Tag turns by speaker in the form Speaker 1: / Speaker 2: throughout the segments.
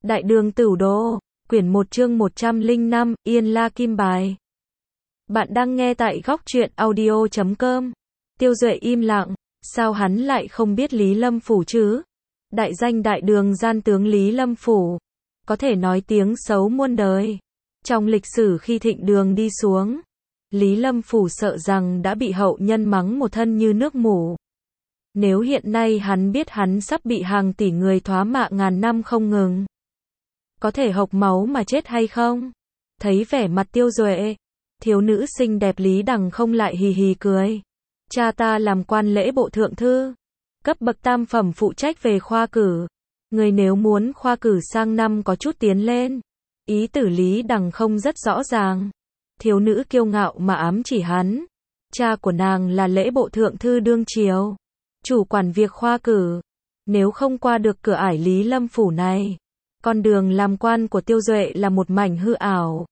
Speaker 1: Đại đường Tửu Đô, quyển 1 chương 105, Yên La Kim Bài. Bạn đang nghe tại góc truyện audio.com. Tiêu Duệ im lặng, sao hắn lại không biết Lý Lâm Phủ chứ? Đại danh đại đường gian tướng Lý Lâm Phủ, có thể nói tiếng xấu muôn đời. Trong lịch sử khi thịnh đường đi xuống, Lý Lâm Phủ sợ rằng đã bị hậu nhân mắng một thân như nước mủ. Nếu hiện nay hắn biết hắn sắp bị hàng tỷ người thoá mạ ngàn năm không ngừng, có thể hộc máu mà chết hay không? Thấy vẻ mặt Tiêu Duệ, thiếu nữ xinh đẹp Lý Đằng không lại hì hì cười. Cha ta làm quan lễ bộ thượng thư, cấp bậc tam phẩm phụ trách về khoa cử. Người nếu muốn khoa cử sang năm có chút tiến lên. Ý tử Lý Đằng không rất rõ ràng. Thiếu nữ kiêu ngạo mà ám chỉ hắn. Cha của nàng là lễ bộ thượng thư đương triều, chủ quản việc khoa cử. Nếu không qua được cửa ải Lý Lâm Phủ này, con đường làm quan của Tiêu Duệ là một mảnh hư ảo.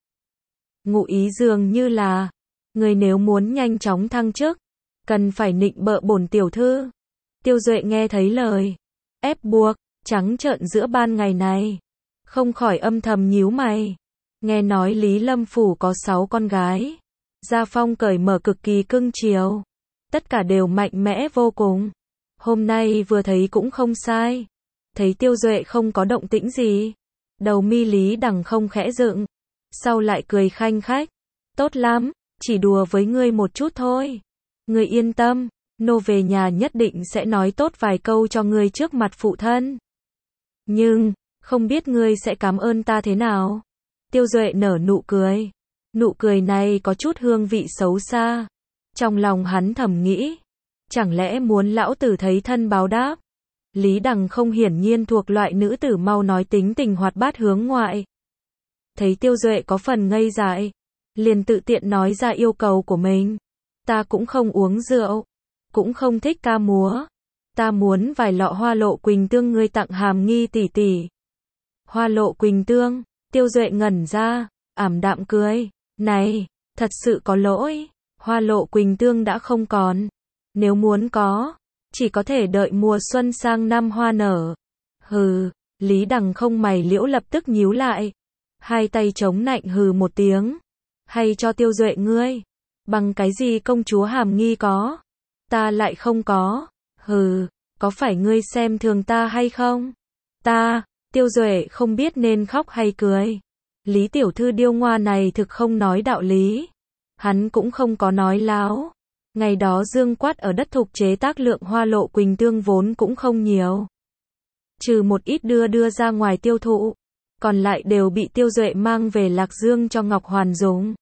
Speaker 1: Ngụ ý dường như là, người nếu muốn nhanh chóng thăng chức, cần phải nịnh bợ bổn tiểu thư. Tiêu Duệ nghe thấy lời ép buộc trắng trợn giữa ban ngày này, không khỏi âm thầm nhíu mày. Nghe nói Lý Lâm Phủ có 6 con gái, gia phong cởi mở cực kỳ cưng chiều, tất cả đều mạnh mẽ vô cùng. Hôm nay vừa thấy cũng không sai. Thấy Tiêu Duệ không có động tĩnh gì, đầu mi Lý Đằng không khẽ dựng, sau lại cười khanh khách. Tốt lắm, chỉ đùa với ngươi một chút thôi. Ngươi yên tâm, nô về nhà nhất định sẽ nói tốt vài câu cho ngươi trước mặt phụ thân. Nhưng, không biết ngươi sẽ cảm ơn ta thế nào? Tiêu Duệ nở nụ cười. Nụ cười này có chút hương vị xấu xa. Trong lòng hắn thầm nghĩ, chẳng lẽ muốn lão tử thấy thân báo đáp? Lý Đằng không hiển nhiên thuộc loại nữ tử mau nói tính tình hoạt bát hướng ngoại. Thấy Tiêu Duệ có phần ngây dại, liền tự tiện nói ra yêu cầu của mình. Ta cũng không uống rượu, cũng không thích ca múa. Ta muốn vài lọ hoa lộ quỳnh tương ngươi tặng Hàm Nghi tỷ tỷ. Hoa lộ quỳnh tương, Tiêu Duệ ngẩn ra, ảm đạm cười. Này, thật sự có lỗi, hoa lộ quỳnh tương đã không còn. Nếu muốn có, chỉ có thể đợi mùa xuân sang năm hoa nở. Hừ, Lý Đằng không mày liễu lập tức nhíu lại. Hai tay chống nạnh hừ một tiếng. Hay cho Tiêu Duệ ngươi. Bằng cái gì công chúa Hàm Nghi có? Ta lại không có. Hừ, có phải ngươi xem thường ta hay không? Ta, Tiêu Duệ không biết nên khóc hay cười. Lý tiểu thư điêu ngoa này thực không nói đạo lý. Hắn cũng không có nói láo. Ngày đó Dương Quát ở đất thục chế tác lượng hoa lộ quỳnh tương vốn cũng không nhiều. Trừ một ít đưa ra ngoài tiêu thụ, còn lại đều bị Tiêu Duệ mang về Lạc Dương cho Ngọc Hoàn dùng.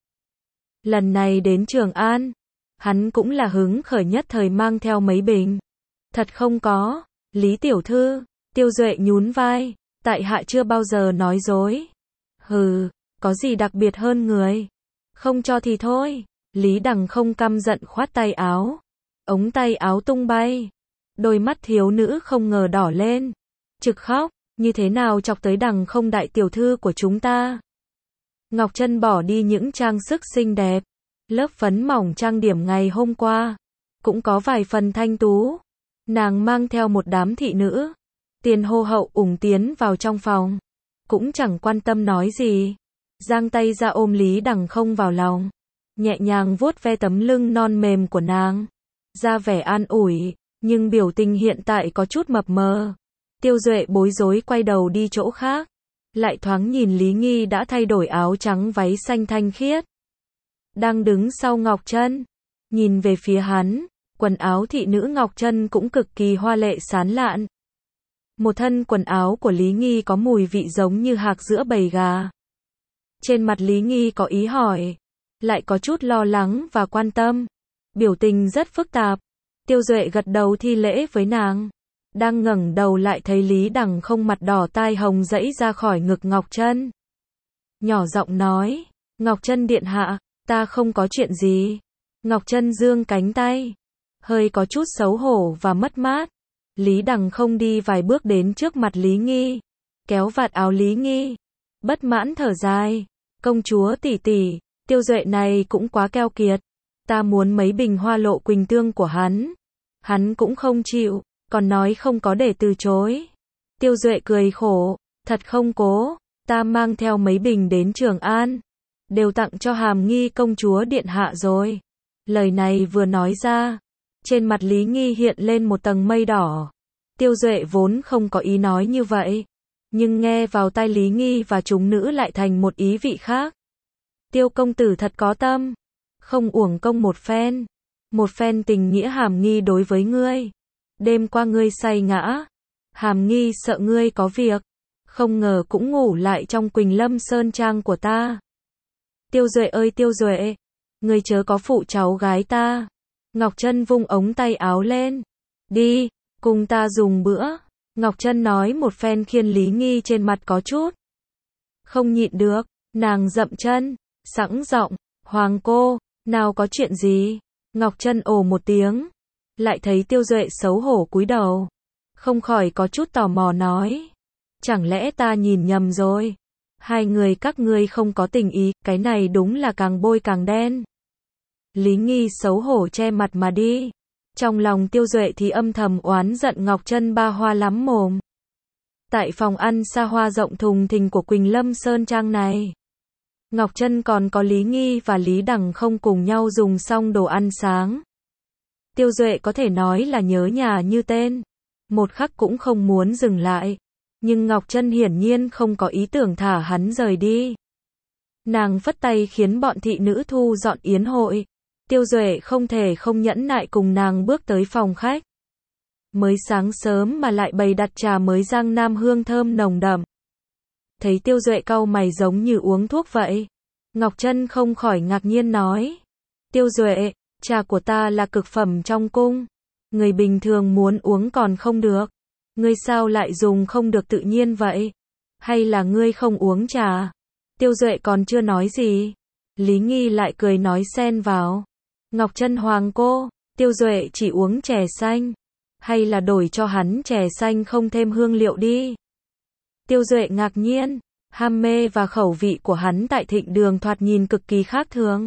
Speaker 1: Lần này đến Trường An, hắn cũng là hứng khởi nhất thời mang theo mấy bình. Thật không có, Lý tiểu thư, Tiêu Duệ nhún vai, tại hạ chưa bao giờ nói dối. Hừ, có gì đặc biệt hơn người? Không cho thì thôi. Lý Đằng không căm giận khoát tay áo. Ống tay áo tung bay. Đôi mắt thiếu nữ không ngờ đỏ lên. Trực khóc, như thế nào chọc tới Đằng không đại tiểu thư của chúng ta? Ngọc Trân bỏ đi những trang sức xinh đẹp. Lớp phấn mỏng trang điểm ngày hôm qua cũng có vài phần thanh tú. Nàng mang theo một đám thị nữ. Tiền hô hậu ủng tiến vào trong phòng. Cũng chẳng quan tâm nói gì. Giang tay ra ôm Lý Đằng không vào lòng. Nhẹ nhàng vuốt ve tấm lưng non mềm của nàng, ra vẻ an ủi, nhưng biểu tình hiện tại có chút mập mờ. Tiêu Duệ bối rối quay đầu đi chỗ khác, lại thoáng nhìn Lý Nghi đã thay đổi áo trắng váy xanh thanh khiết, đang đứng sau Ngọc Trân, nhìn về phía hắn, quần áo thị nữ Ngọc Trân cũng cực kỳ hoa lệ sán lạn. Một thân quần áo của Lý Nghi có mùi vị giống như hạc giữa bầy gà. Trên mặt Lý Nghi có ý hỏi, lại có chút lo lắng và quan tâm, biểu tình rất phức tạp. Tiêu Duệ gật đầu thi lễ với nàng, đang ngẩng đầu lại thấy Lý Đằng không mặt đỏ tai hồng giãy ra khỏi ngực Ngọc Trân. Nhỏ giọng nói, Ngọc Trân điện hạ, ta không có chuyện gì. Ngọc Trân giương cánh tay, hơi có chút xấu hổ và mất mát. Lý Đằng không đi vài bước đến trước mặt Lý Nghi, kéo vạt áo Lý Nghi, bất mãn thở dài, công chúa tỷ tỷ, Tiêu Duệ này cũng quá keo kiệt. Ta muốn mấy bình hoa lộ quỳnh tương của hắn. Hắn cũng không chịu, còn nói không có để từ chối. Tiêu Duệ cười khổ, Thật không cố, ta mang theo mấy bình đến Trường An, đều tặng cho Hàm Nghi công chúa điện hạ rồi. Lời này vừa nói ra, trên mặt Lý Nghi hiện lên một tầng mây đỏ. Tiêu Duệ vốn không có ý nói như vậy, nhưng nghe vào tai Lý Nghi và chúng nữ lại thành một ý vị khác. Tiêu công tử thật có tâm, không uổng công một phen tình nghĩa Hàm Nghi đối với ngươi. Đêm qua ngươi say ngã, Hàm Nghi sợ ngươi có việc, không ngờ cũng ngủ lại trong Quỳnh Lâm Sơn Trang của ta. Tiêu Duệ ơi Tiêu Duệ, ngươi chớ có phụ cháu gái ta. Ngọc Trân vung ống tay áo lên. Đi, cùng ta dùng bữa. Ngọc Trân nói một phen khiến Lý Nghi trên mặt có chút không nhịn được, nàng dậm chân, sẵn giọng, Hoàng cô, nào có chuyện gì? Ngọc Trân ồ một tiếng, lại thấy Tiêu Duệ xấu hổ cúi đầu, không khỏi có chút tò mò nói, chẳng lẽ ta nhìn nhầm rồi? Hai người các ngươi không có tình ý, cái này đúng là càng bôi càng đen. Lý Nghi xấu hổ che mặt mà đi. Trong lòng Tiêu Duệ thì âm thầm oán giận Ngọc Trân ba hoa lắm mồm. Tại phòng ăn xa hoa rộng thùng thình của Quỳnh Lâm Sơn Trang này, Ngọc Trân còn có Lý Nghi và Lý Đằng không cùng nhau dùng xong đồ ăn sáng. Tiêu Duệ có thể nói là nhớ nhà như tên, một khắc cũng không muốn dừng lại. Nhưng Ngọc Trân hiển nhiên không có ý tưởng thả hắn rời đi. Nàng phất tay khiến bọn thị nữ thu dọn yến hội. Tiêu Duệ không thể không nhẫn nại cùng nàng bước tới phòng khách. Mới sáng sớm mà lại bày đặt trà mới Giang Nam hương thơm nồng đậm. Thấy Tiêu Duệ cau mày giống như uống thuốc vậy. Ngọc Trân không khỏi ngạc nhiên nói. Tiêu Duệ, trà của ta là cực phẩm trong cung. Người bình thường muốn uống còn không được. Ngươi sao lại dùng không được tự nhiên vậy? Hay là ngươi không uống trà? Tiêu Duệ còn chưa nói gì. Lý Nghi lại cười nói xen vào. Ngọc Trân Hoàng cô, Tiêu Duệ chỉ uống chè xanh. Hay là đổi cho hắn chè xanh không thêm hương liệu đi? Tiêu Duệ ngạc nhiên, ham mê và khẩu vị của hắn tại Thịnh Đường thoạt nhìn cực kỳ khác thường.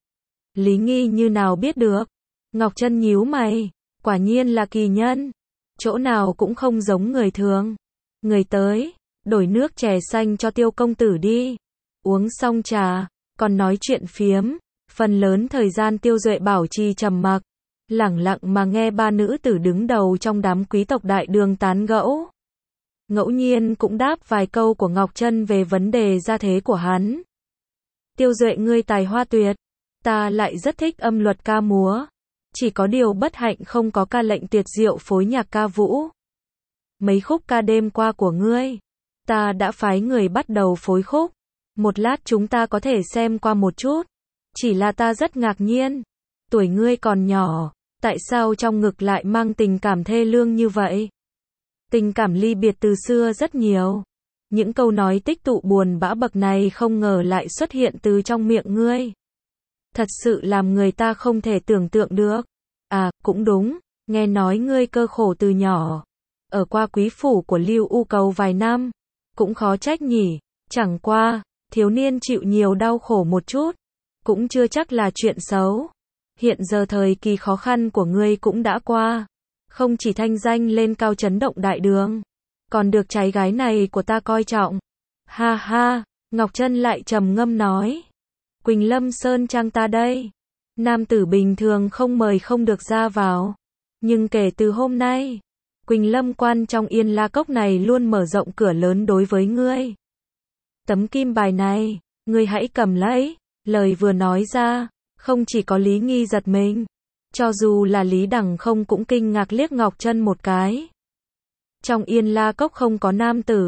Speaker 1: Lý Nghi như nào biết được? Ngọc Trân nhíu mày, quả nhiên là kỳ nhân. Chỗ nào cũng không giống người thường. Người tới, đổi nước chè xanh cho Tiêu công tử đi. Uống xong trà, còn nói chuyện phiếm. Phần lớn thời gian Tiêu Duệ bảo trì trầm mặc, lẳng lặng mà nghe ba nữ tử đứng đầu trong đám quý tộc đại đường tán gẫu. Ngẫu nhiên cũng đáp vài câu của Ngọc Trân về vấn đề gia thế của hắn. Tiêu Duệ ngươi tài hoa tuyệt, ta lại rất thích âm luật ca múa. Chỉ có điều bất hạnh không có ca lệnh tuyệt diệu phối nhạc ca vũ. Mấy khúc ca đêm qua của ngươi, ta đã phái người bắt đầu phối khúc. Một lát chúng ta có thể xem qua một chút. Chỉ là ta rất ngạc nhiên. Tuổi ngươi còn nhỏ, tại sao trong ngực lại mang tình cảm thê lương như vậy? Tình cảm ly biệt từ xưa rất nhiều. Những câu nói tích tụ buồn bã bậc này không ngờ lại xuất hiện từ trong miệng ngươi. Thật sự làm người ta không thể tưởng tượng được. À, cũng đúng, nghe nói ngươi cơ khổ từ nhỏ. Ở qua quý phủ của Lưu U Cầu vài năm. Cũng khó trách nhỉ, chẳng qua, thiếu niên chịu nhiều đau khổ một chút. Cũng chưa chắc là chuyện xấu. Hiện giờ thời kỳ khó khăn của ngươi cũng đã qua. Không chỉ thanh danh lên cao chấn động đại đường, còn được cháy gái này của ta coi trọng. Ha ha, Ngọc Trân lại trầm ngâm nói. Quỳnh Lâm Sơn Trang ta đây. Nam tử bình thường không mời không được ra vào. Nhưng kể từ hôm nay, Quỳnh Lâm quan trong Yên La Cốc này luôn mở rộng cửa lớn đối với ngươi. Tấm kim bài này, ngươi hãy cầm lấy. Lời vừa nói ra, không chỉ có Lý Nghi giật mình, cho dù là Lý Đằng không cũng kinh ngạc liếc Ngọc Trân một cái. Trong Yên La Cốc không có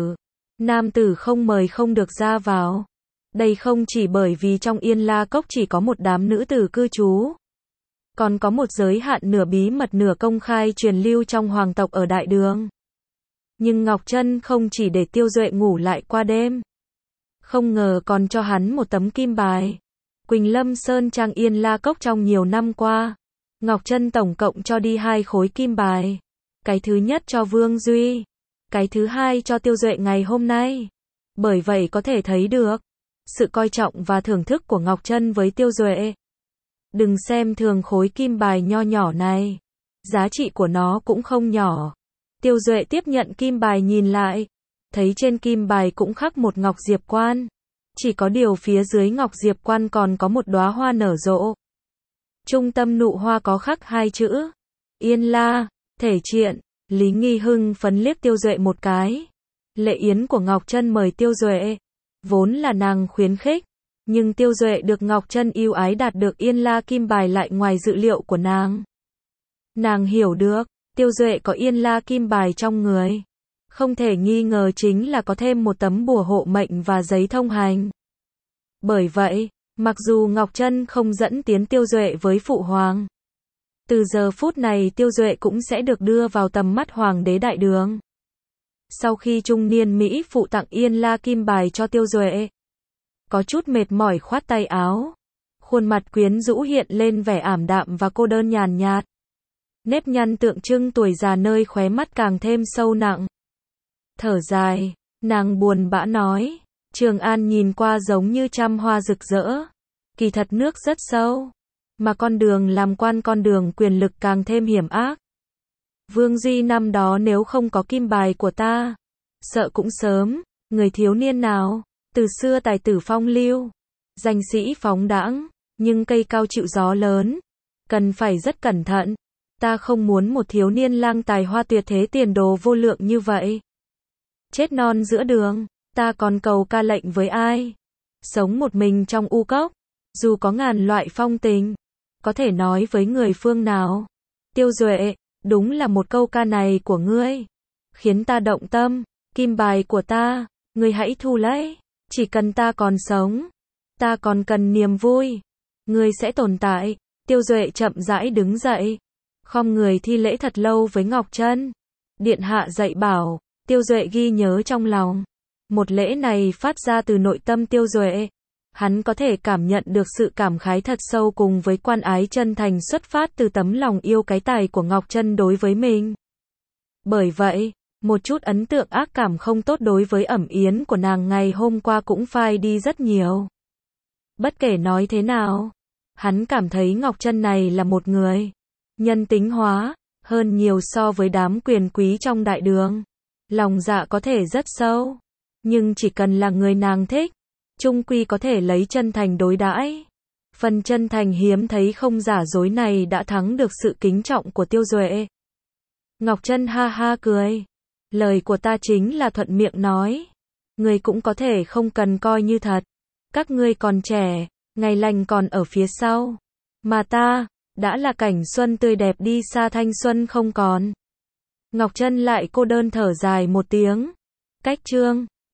Speaker 1: nam tử không mời không được ra vào. Đây không chỉ bởi vì trong Yên La Cốc chỉ có một đám nữ tử cư trú, còn có một giới hạn nửa bí mật nửa công khai truyền lưu trong hoàng tộc ở Đại Đường. Nhưng Ngọc Trân không chỉ để Tiêu Duệ ngủ lại qua đêm, không ngờ còn cho hắn một tấm kim bài. Quỳnh Lâm Sơn Trang Yên La Cốc trong nhiều năm qua, Ngọc Trân tổng cộng cho đi 2 khối kim bài. Cái thứ nhất cho Vương Duy, cái thứ hai cho Tiêu Duệ ngày hôm nay. Bởi vậy có thể thấy được sự coi trọng và thưởng thức của Ngọc Trân với Tiêu Duệ. Đừng xem thường khối kim bài nho nhỏ này, giá trị của nó cũng không nhỏ. Tiêu Duệ tiếp nhận kim bài nhìn lại, thấy trên kim bài cũng khắc một ngọc diệp quan. Chỉ có điều phía dưới ngọc diệp quan còn có một đóa hoa nở rộ. Trung tâm nụ hoa có khắc hai chữ Yên La, thể triện. Lý Nghi hưng phấn liếc Tiêu Duệ một cái. Lệ yến của Ngọc Trân mời Tiêu Duệ. Vốn là nàng khuyến khích, nhưng Tiêu Duệ được Ngọc Trân yêu ái đạt được Yên La kim bài lại ngoài dự liệu của nàng. Nàng hiểu được, Tiêu Duệ có Yên La kim bài trong người. Không thể nghi ngờ chính là có thêm một tấm bùa hộ mệnh và giấy thông hành. Bởi vậy, mặc dù Ngọc Trân không dẫn tiến Tiêu Duệ với Phụ Hoàng, từ giờ phút này Tiêu Duệ cũng sẽ được đưa vào tầm mắt Hoàng đế Đại Đường. Sau khi trung niên Mỹ phụ tặng Yên La kim bài cho Tiêu Duệ, có chút mệt mỏi khoát tay áo. Khuôn mặt quyến rũ hiện lên vẻ ảm đạm và cô đơn nhàn nhạt. Nếp nhăn tượng trưng tuổi già nơi khóe mắt càng thêm sâu nặng. Thở dài, nàng buồn bã nói, Trường An nhìn qua giống như trăm hoa rực rỡ. Kỳ thật nước rất sâu, mà con đường làm quan, con đường quyền lực càng thêm hiểm ác. Vương Duy năm đó nếu không có kim bài của ta, sợ cũng sớm, người thiếu niên nào, từ xưa tài tử phong lưu, danh sĩ phóng đãng, nhưng cây cao chịu gió lớn, cần phải rất cẩn thận. Ta không muốn một thiếu niên lang tài hoa tuyệt thế tiền đồ vô lượng như vậy. Chết non giữa đường, ta còn cầu ca lệnh với ai? Sống một mình trong u cốc, dù có ngàn loại phong tình, có thể nói với người phương nào? Tiêu Duệ, đúng là một câu ca này của ngươi, khiến ta động tâm. Kim bài của ta, ngươi hãy thu lấy. Chỉ cần ta còn sống, ta còn cần niềm vui, ngươi sẽ tồn tại. Tiêu Duệ chậm rãi đứng dậy, khom người thi lễ thật lâu với Ngọc Trân. Điện hạ dạy bảo, Tiêu Duệ ghi nhớ trong lòng. Một lễ này phát ra từ nội tâm Tiêu Duệ. Hắn có thể cảm nhận được sự cảm khái thật sâu cùng với quan ái chân thành xuất phát từ tấm lòng yêu cái tài của Ngọc Trân đối với mình. Bởi vậy, một chút ấn tượng ác cảm không tốt đối với Ẩm Yến của nàng ngày hôm qua cũng phai đi rất nhiều. Bất kể nói thế nào, hắn cảm thấy Ngọc Trân này là một người nhân tính hóa hơn nhiều so với đám quyền quý trong đại đường. Lòng dạ có thể rất sâu, nhưng chỉ cần là người nàng thích, chung quy có thể lấy chân thành đối đãi. Phần chân thành hiếm thấy không giả dối này đã thắng được sự kính trọng của Tiêu Duệ. Ngọc Trân ha ha cười. Lời của ta chính là thuận miệng nói. Người cũng có thể không cần coi như thật. Các ngươi còn trẻ, ngày lành còn ở phía sau. Mà ta, đã là cảnh xuân tươi đẹp đi xa thanh xuân không còn. Ngọc Trân lại cô đơn thở dài một tiếng. Cách chương